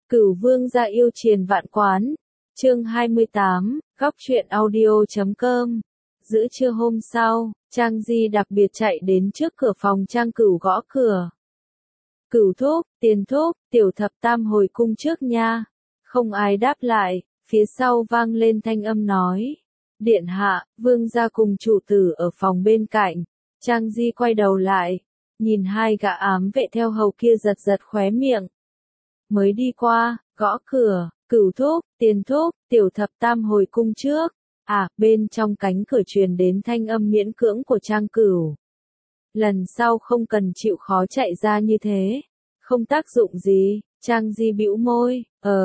Cửu vương gia yêu triền vạn quán. Chương 28, góc truyện audio.com. Giữa trưa hôm sau, Trang Di đặc biệt chạy đến trước cửa phòng Trang Cửu gõ cửa. Cửu thúc, Tiền thúc, tiểu thập tam hồi cung trước nha. Không ai đáp lại, phía sau vang lên thanh âm nói. Điện hạ, vương gia cùng chủ tử ở phòng bên cạnh. Trang Di quay đầu lại, nhìn hai gã ám vệ theo hầu kia giật giật khóe miệng. Mới đi qua, gõ cửa, Cửu thúc, Tiền thúc, tiểu thập tam hồi cung trước. Bên trong cánh cửa truyền đến thanh âm miễn cưỡng của Trang Cửu. Lần sau không cần chịu khó chạy ra như thế. Không tác dụng gì, Trang Di bĩu môi,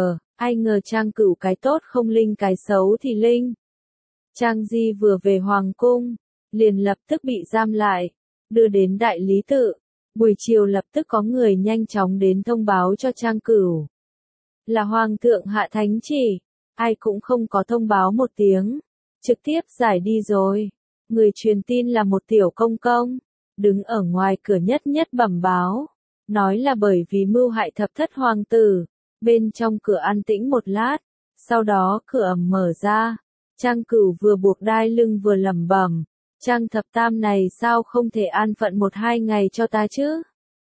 ai ngờ Trang Cửu cái tốt không linh cái xấu thì linh. Trang Di vừa về hoàng cung, liền lập tức bị giam lại, đưa đến đại lý tự. Buổi chiều lập tức có người nhanh chóng đến thông báo cho Trang Cửu. Là hoàng thượng hạ thánh chỉ, ai cũng không có thông báo một tiếng, trực tiếp giải đi rồi. Người truyền tin là một tiểu công công, đứng ở ngoài cửa nhất nhất bẩm báo, nói là bởi vì mưu hại thập thất hoàng tử. Bên trong cửa an tĩnh một lát, sau đó cửa ầm mở ra, Trang Cửu vừa buộc đai lưng vừa lẩm bẩm, Trang thập tam này sao không thể an phận 1-2 ngày cho ta chứ?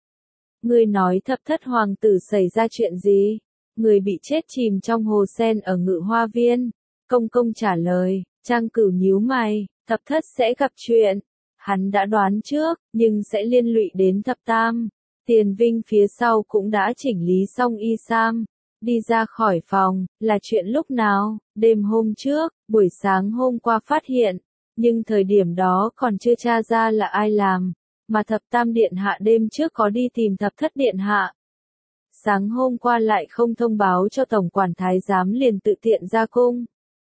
Ngươi nói thập thất hoàng tử xảy ra chuyện gì? Người bị chết chìm trong hồ sen ở Ngự Hoa Viên. Công công trả lời, Trang Cửu nhíu mày, thập thất sẽ gặp chuyện. Hắn đã đoán trước, nhưng sẽ liên lụy đến thập tam. Tiền Vinh phía sau cũng đã chỉnh lý xong y sam, đi ra khỏi phòng, là chuyện lúc nào? Đêm hôm trước, buổi sáng hôm qua phát hiện, nhưng thời điểm đó còn chưa tra ra là ai làm, mà thập tam điện hạ đêm trước có đi tìm thập thất điện hạ. Sáng hôm qua lại không thông báo cho tổng quản thái giám liền tự tiện ra cung.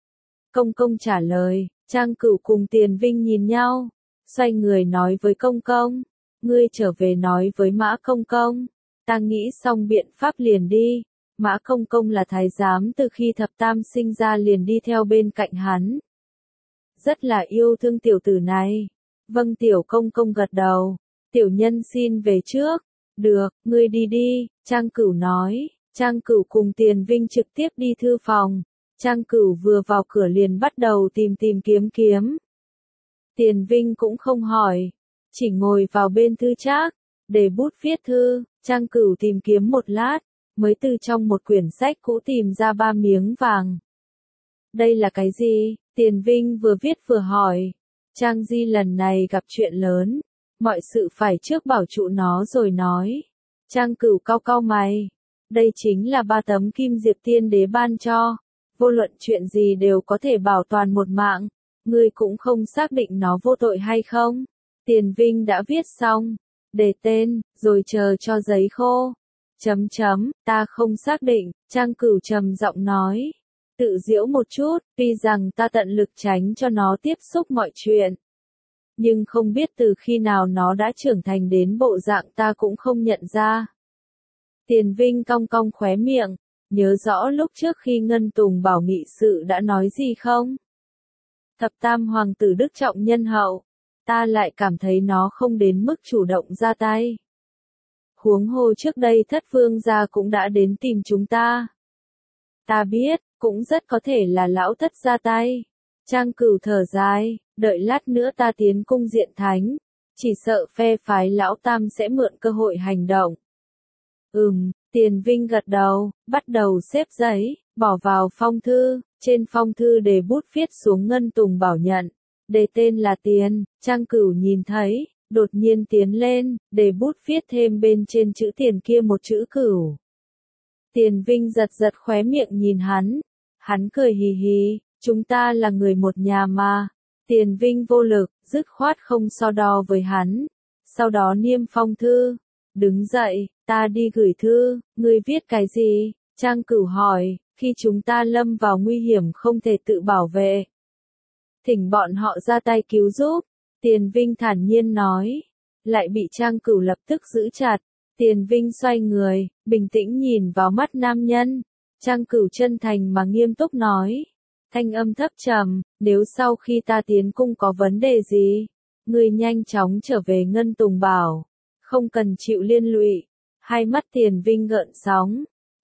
Công công trả lời, Trang Cửu cùng Tiền Vinh nhìn nhau, xoay người nói với công công, ngươi trở về nói với Mã công công, ta nghĩ xong biện pháp liền đi. Mã công công là thái giám từ khi thập tam sinh ra liền đi theo bên cạnh hắn. Rất là yêu thương tiểu tử này. Vâng, tiểu công công gật đầu, tiểu nhân xin về trước. Được, ngươi đi đi, Trang Cửu nói. Trang Cửu cùng Tiền Vinh trực tiếp đi thư phòng. Trang Cửu vừa vào cửa liền bắt đầu tìm kiếm. Tiền Vinh cũng không hỏi, chỉ ngồi vào bên thư trác, để bút viết thư. Trang Cửu tìm kiếm một lát, mới từ trong một quyển sách cũ tìm ra 3 miếng vàng. Đây là cái gì? Tiền Vinh vừa viết vừa hỏi. Trang Di lần này gặp chuyện lớn, mọi sự phải trước bảo trụ nó rồi nói. Trang Cửu cau cau mày. Đây chính là 3 tấm kim diệp tiên đế ban cho. Vô luận chuyện gì đều có thể bảo toàn một mạng. Ngươi cũng không xác định nó vô tội hay không? Tiền Vinh đã viết xong, đề tên, rồi chờ cho giấy khô. Ta không xác định, Trang Cửu trầm giọng nói. Tự giễu một chút, tuy rằng ta tận lực tránh cho nó tiếp xúc mọi chuyện. Nhưng không biết từ khi nào nó đã trưởng thành đến bộ dạng ta cũng không nhận ra. Tiền Vinh cong cong khóe miệng, nhớ rõ lúc trước khi Ngân Tùng bảo nghị sự đã nói gì không? Thập tam hoàng tử đức trọng nhân hậu, ta lại cảm thấy nó không đến mức chủ động ra tay. Huống hồ trước đây thất vương gia cũng đã đến tìm chúng ta. Ta biết, cũng rất có thể là lão thất ra tay. Trang Cửu thở dài, đợi lát nữa ta tiến cung diện thánh, chỉ sợ phe phái lão tam sẽ mượn cơ hội hành động. Tiền Vinh gật đầu, bắt đầu xếp giấy, bỏ vào phong thư, trên phong thư để bút viết xuống Ngân Tùng bảo nhận, đề tên là Tiền. Trang Cửu nhìn thấy, đột nhiên tiến lên, để bút viết thêm bên trên chữ Tiền kia một chữ Cửu. Tiền Vinh giật giật khóe miệng nhìn hắn cười hì hì, chúng ta là người một nhà mà. Tiền Vinh vô lực, dứt khoát không so đo với hắn, sau đó niêm phong thư, đứng dậy, ta đi gửi thư. Ngươi viết cái gì? Trang Cửu hỏi, khi chúng ta lâm vào nguy hiểm không thể tự bảo vệ, thỉnh bọn họ ra tay cứu giúp. Tiền Vinh thản nhiên nói, lại bị Trang Cửu lập tức giữ chặt. Tiền Vinh xoay người, bình tĩnh nhìn vào mắt nam nhân. Trang Cửu chân thành mà nghiêm túc nói, thanh âm thấp trầm, nếu sau khi ta tiến cung có vấn đề gì, ngươi nhanh chóng trở về Ngân Tùng bảo, không cần chịu liên lụy. Hai mắt Tiền Vinh gợn sóng,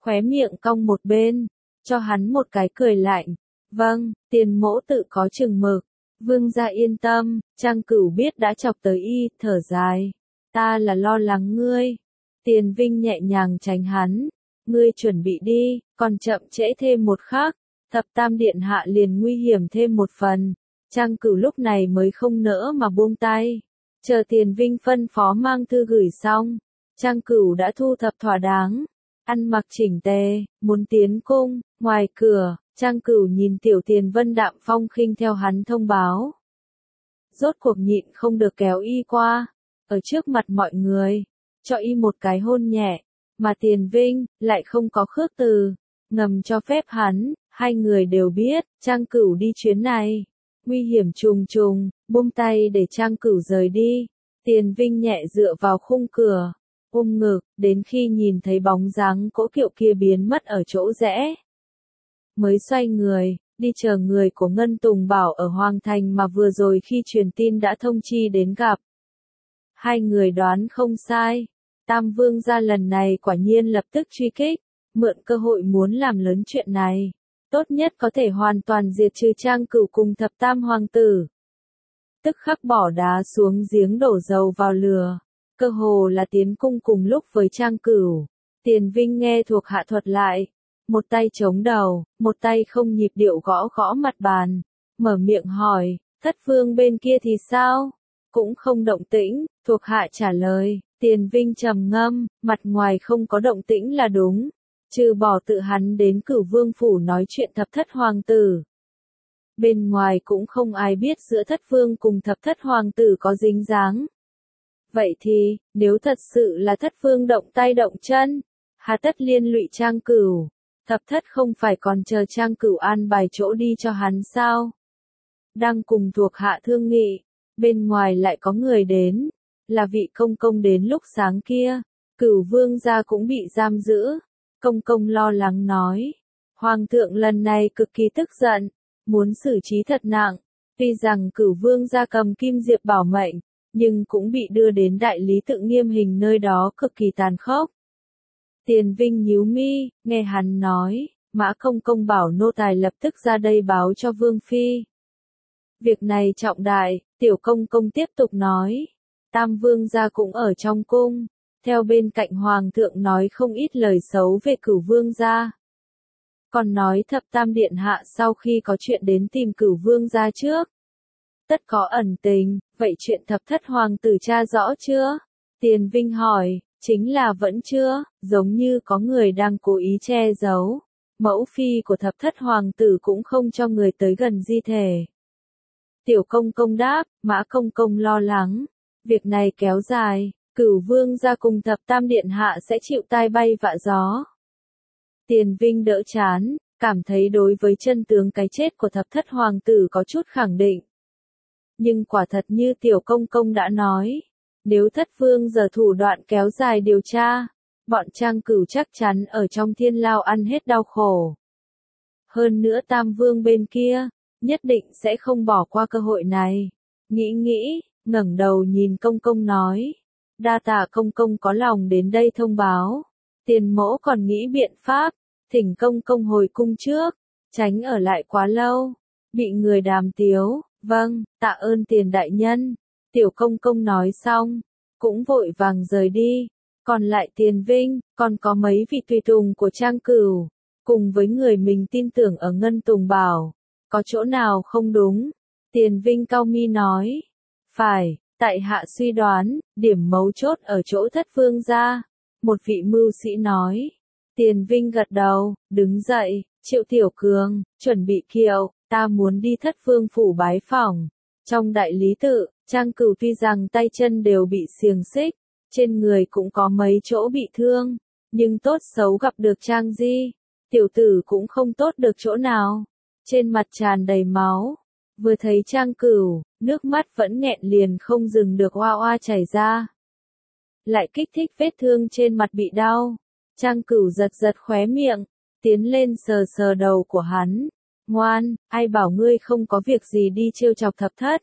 khóe miệng cong một bên, cho hắn một cái cười lạnh. Vâng, Tiền mỗ tự có chừng mực. Vương gia yên tâm, Trang Cửu biết đã chọc tới y, thở dài. Ta là lo lắng ngươi. Tiền Vinh nhẹ nhàng tránh hắn. Ngươi chuẩn bị đi, còn chậm trễ thêm một khắc. Thập Tam Điện hạ liền nguy hiểm thêm một phần. Trang Cửu lúc này mới không nỡ mà buông tay. Chờ Tiền Vinh phân phó mang thư gửi xong. Trang Cửu đã thu thập thỏa đáng. Ăn mặc chỉnh tề, muốn tiến cung. Ngoài cửa, Trang Cửu nhìn Tiểu Tiền Vân đạm phong khinh theo hắn thông báo. Rốt cuộc nhịn không được kéo y qua. Ở trước mặt mọi người, cho y một cái hôn nhẹ. Mà Tiền Vinh, lại không có khước từ. Ngầm cho phép hắn, hai người đều biết, Trang Cửu đi chuyến này. Nguy hiểm trùng trùng, buông tay để Trang Cửu rời đi. Tiền Vinh nhẹ dựa vào khung cửa, ôm ngực, đến khi nhìn thấy bóng dáng cỗ kiệu kia biến mất ở chỗ rẽ. Mới xoay người, đi chờ người của Ngân Tùng Bảo ở Hoàng Thành mà vừa rồi khi truyền tin đã thông chi đến gặp. Hai người đoán không sai. Tam Vương gia lần này quả nhiên lập tức truy kích, mượn cơ hội muốn làm lớn chuyện này. Tốt nhất có thể hoàn toàn diệt trừ Trang Cửu cùng Thập Tam Hoàng tử. Tức khắc bỏ đá xuống giếng đổ dầu vào lửa. Cơ hồ là tiến cung cùng lúc với Trang Cửu. Tiền Vinh nghe thuộc hạ thuật lại. Một tay chống đầu, một tay không nhịp điệu gõ gõ mặt bàn. Mở miệng hỏi, Thất Vương bên kia thì sao? Cũng không động tĩnh, thuộc hạ trả lời. Tiền Vinh trầm ngâm, mặt ngoài không có động tĩnh là đúng. Trừ bỏ tự hắn đến Cửu Vương phủ nói chuyện Thập Thất Hoàng tử. Bên ngoài cũng không ai biết giữa Thất Vương cùng Thập Thất Hoàng tử có dính dáng. Vậy thì, nếu thật sự là Thất Vương động tay động chân, hà tất liên lụy Trang Cửu, Thập Thất không phải còn chờ Trang Cửu an bài chỗ đi cho hắn sao? Đang cùng thuộc hạ thương nghị, bên ngoài lại có người đến, là vị công công đến lúc sáng kia, Cửu Vương gia cũng bị giam giữ. Công công lo lắng nói, Hoàng thượng lần này cực kỳ tức giận, muốn xử trí thật nặng, tuy rằng Cửu Vương gia cầm kim diệp bảo mệnh, nhưng cũng bị đưa đến đại lý tự nghiêm hình nơi đó cực kỳ tàn khốc. Tiền Vinh nhíu mi, nghe hắn nói, Mã công công bảo nô tài lập tức ra đây báo cho Vương phi. Việc này trọng đại, tiểu công công tiếp tục nói, Tam Vương gia cũng ở trong cung. Theo bên cạnh Hoàng thượng nói không ít lời xấu về Cửu Vương gia. Còn nói Thập Tam Điện hạ sau khi có chuyện đến tìm Cửu Vương gia trước. Tất có ẩn tình, vậy chuyện Thập Thất Hoàng tử tra rõ chưa? Tiền Vinh hỏi, chính là vẫn chưa, giống như có người đang cố ý che giấu. Mẫu phi của Thập Thất Hoàng tử cũng không cho người tới gần di thể. Tiểu công công đáp, Mã công công lo lắng. Việc này kéo dài. Cửu Vương gia cùng Thập Tam Điện hạ sẽ chịu tai bay vạ gió. Tiền Vinh đỡ chán, cảm thấy đối với chân tướng cái chết của Thập Thất Hoàng tử có chút khẳng định. Nhưng quả thật như tiểu công công đã nói, nếu Thất Vương giờ thủ đoạn kéo dài điều tra, bọn Trang Cửu chắc chắn ở trong thiên lao ăn hết đau khổ. Hơn nữa Tam Vương bên kia, nhất định sẽ không bỏ qua cơ hội này. Nghĩ, ngẩng đầu nhìn công công nói. Đa tạ công công có lòng đến đây thông báo. Tiền mỗ còn nghĩ biện pháp, thỉnh công công hồi cung trước, tránh ở lại quá lâu, bị người đàm tiếu. Vâng, tạ ơn Tiền đại nhân. Tiểu công công nói xong, cũng vội vàng rời đi. Còn lại Tiền Vinh, còn có mấy vị tùy tùng của Trang Cửu, cùng với người mình tin tưởng ở Ngân Tùng Bảo. Có chỗ nào không đúng? Tiền Vinh cau mi nói. Phải. Tại hạ suy đoán, điểm mấu chốt ở chỗ Thất Vương gia. Một vị mưu sĩ nói. Tiền Vinh gật đầu, đứng dậy, Triệu Tiểu Cường, chuẩn bị kiệu, ta muốn đi Thất Vương phủ bái phỏng. Trong đại lý tự, Trang Cửu tuy rằng tay chân đều bị xiềng xích, trên người cũng có mấy chỗ bị thương, nhưng tốt xấu gặp được Trang Di. Tiểu tử cũng không tốt được chỗ nào, trên mặt tràn đầy máu. Vừa thấy Trang Cửu, nước mắt vẫn nghẹn liền không dừng được oa oa chảy ra. Lại kích thích vết thương trên mặt bị đau. Trang Cửu giật giật khóe miệng, tiến lên sờ sờ đầu của hắn. Ngoan, ai bảo ngươi không có việc gì đi trêu chọc Thập Thất.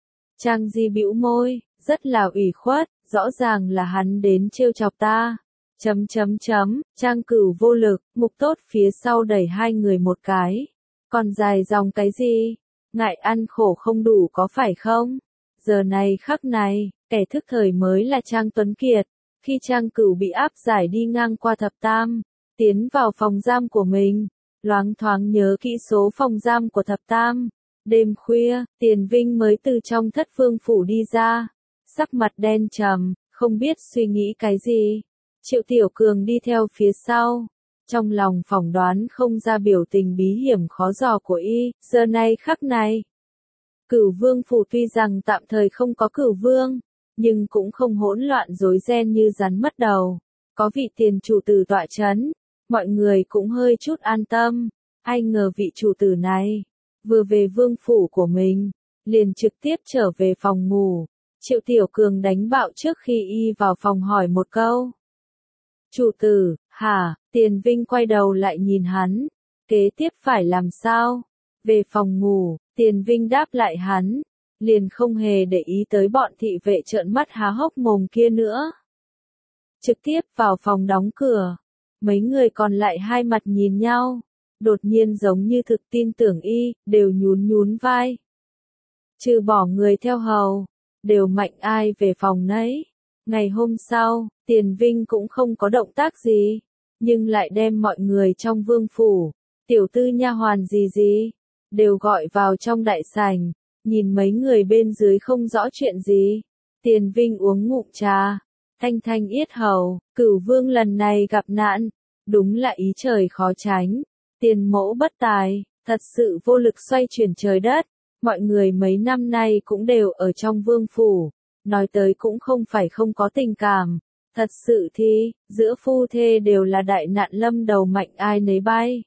Trang Di bĩu môi, rất là ủy khuất, rõ ràng là hắn đến trêu chọc ta. Trang Cửu vô lực, Mục Tốt phía sau đẩy hai người một cái. Còn dài dòng cái gì? Ngại ăn khổ không đủ có phải không? Giờ này khắc này, kẻ thức thời mới là Trang Tuấn Kiệt. Khi Trang Cửu bị áp giải đi ngang qua thập tam, tiến vào phòng giam của mình, loáng thoáng nhớ kỹ số phòng giam của thập tam. Đêm khuya, Tiền Vinh mới từ trong Thất Vương phủ đi ra, sắc mặt đen trầm, không biết suy nghĩ cái gì. Triệu Tiểu Cường đi theo phía sau, trong lòng phỏng đoán không ra biểu tình bí hiểm khó dò của y, giờ này khắc này. Cửu Vương phủ tuy rằng tạm thời không có Cửu Vương, nhưng cũng không hỗn loạn rối ren như rắn mất đầu. Có vị tiền chủ tử tọa chấn, mọi người cũng hơi chút an tâm. Ai ngờ vị chủ tử này, vừa về vương phủ của mình, liền trực tiếp trở về phòng ngủ. Triệu Tiểu Cường đánh bạo trước khi y vào phòng hỏi một câu. Chủ tử, hả? Tiền Vinh quay đầu lại nhìn hắn. Kế tiếp phải làm sao? Về phòng ngủ, Tiền Vinh đáp lại hắn. Liền không hề để ý tới bọn thị vệ trợn mắt há hốc mồm kia nữa. Trực tiếp vào phòng đóng cửa. Mấy người còn lại hai mặt nhìn nhau. Đột nhiên giống như thực tin tưởng y, đều nhún nhún vai. Trừ bỏ người theo hầu, đều mạnh ai về phòng nấy. Ngày hôm sau, Tiền Vinh cũng không có động tác gì, nhưng lại đem mọi người trong vương phủ, tiểu tư nha hoàn gì, đều gọi vào trong đại sảnh, nhìn mấy người bên dưới không rõ chuyện gì. Tiền Vinh uống ngụm trà, thanh thanh yết hầu, Cửu Vương lần này gặp nạn, đúng là ý trời khó tránh. Tiền mẫu bất tài, thật sự vô lực xoay chuyển trời đất. Mọi người mấy năm nay cũng đều ở trong vương phủ, nói tới cũng không phải không có tình cảm. Thật sự thì, giữa phu thê đều là đại nạn lâm đầu mạnh ai nấy bay.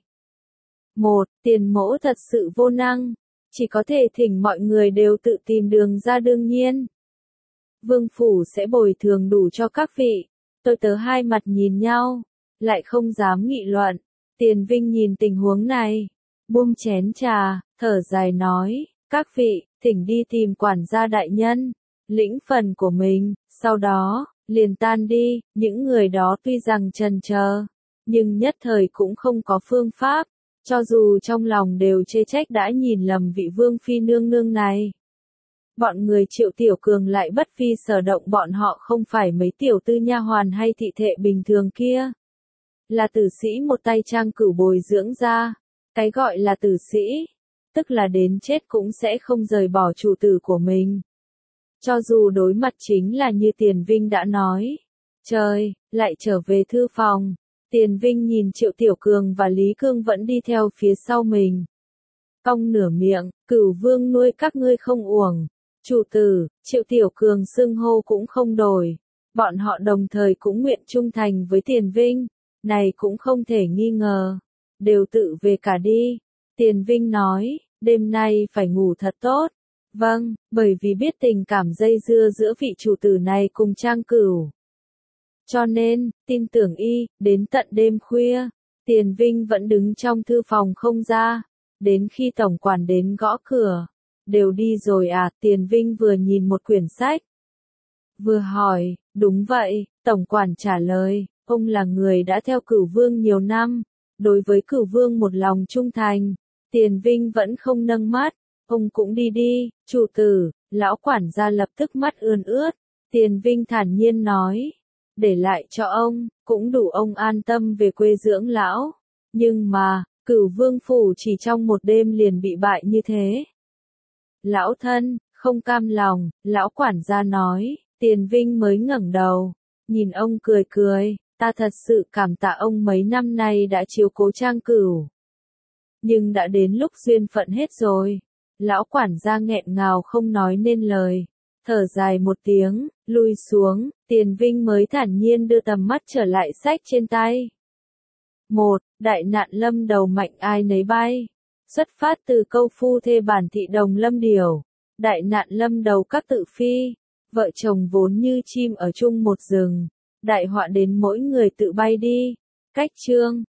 Tiền mẫu thật sự vô năng, chỉ có thể thỉnh mọi người đều tự tìm đường ra đương nhiên. Vương phủ sẽ bồi thường đủ cho các vị. Tôi tớ hai mặt nhìn nhau, lại không dám nghị luận. Tiền Vinh nhìn tình huống này, buông chén trà, thở dài nói, các vị, thỉnh đi tìm quản gia đại nhân, lĩnh phần của mình, sau đó, liền tan đi. Những người đó tuy rằng chần chờ, nhưng nhất thời cũng không có phương pháp, cho dù trong lòng đều chê trách đã nhìn lầm vị vương phi nương nương này. Bọn người Triệu Tiểu Cường lại bất vi sở động, bọn họ không phải mấy tiểu tư nha hoàn hay thị thệ bình thường kia. Là tử sĩ một tay Trang Cửu bồi dưỡng ra. Cái gọi là tử sĩ, tức là đến chết cũng sẽ không rời bỏ chủ tử của mình. Cho dù đối mặt chính là như Tiền Vinh đã nói. Trời, lại trở về thư phòng. Tiền Vinh nhìn Triệu Tiểu Cường và Lý Cương vẫn đi theo phía sau mình. Cong nửa miệng, Cửu Vương nuôi các ngươi không uổng. Chủ tử, Triệu Tiểu Cường xưng hô cũng không đổi. Bọn họ đồng thời cũng nguyện trung thành với Tiền Vinh. Này cũng không thể nghi ngờ. Đều tự về cả đi. Tiền Vinh nói, đêm nay phải ngủ thật tốt. Vâng, bởi vì biết tình cảm dây dưa giữa vị chủ tử này cùng Trang Cửu. Cho nên, tin tưởng y, đến tận đêm khuya, Tiền Vinh vẫn đứng trong thư phòng không ra. Đến khi tổng quản đến gõ cửa. Đều đi rồi à? Tiền Vinh vừa nhìn một quyển sách, vừa hỏi, đúng vậy, tổng quản trả lời, ông là người đã theo Cửu Vương nhiều năm, đối với Cửu Vương một lòng trung thành. Tiền Vinh vẫn không nâng mắt, ông cũng đi đi, chủ tử. Lão quản gia lập tức mắt ươn ướt. Tiền Vinh thản nhiên nói, để lại cho ông, cũng đủ ông an tâm về quê dưỡng lão. Nhưng mà, Cửu Vương phủ chỉ trong một đêm liền bị bại như thế. Lão thân, không cam lòng, lão quản gia nói. Tiền Vinh mới ngẩng đầu, nhìn ông cười cười, ta thật sự cảm tạ ông mấy năm nay đã chiếu cố Trang Cửu. Nhưng đã đến lúc duyên phận hết rồi. Lão quản gia nghẹn ngào không nói nên lời, thở dài một tiếng, lui xuống. Tiền Vinh mới thản nhiên đưa tầm mắt trở lại sách trên tay. Đại nạn lâm đầu mạnh ai nấy bay. Xuất phát từ câu phu thê bản thị đồng lâm điều. Đại nạn lâm đầu các tự phi. Vợ chồng vốn như chim ở chung một rừng. Đại họa đến mỗi người tự bay đi. Cách chương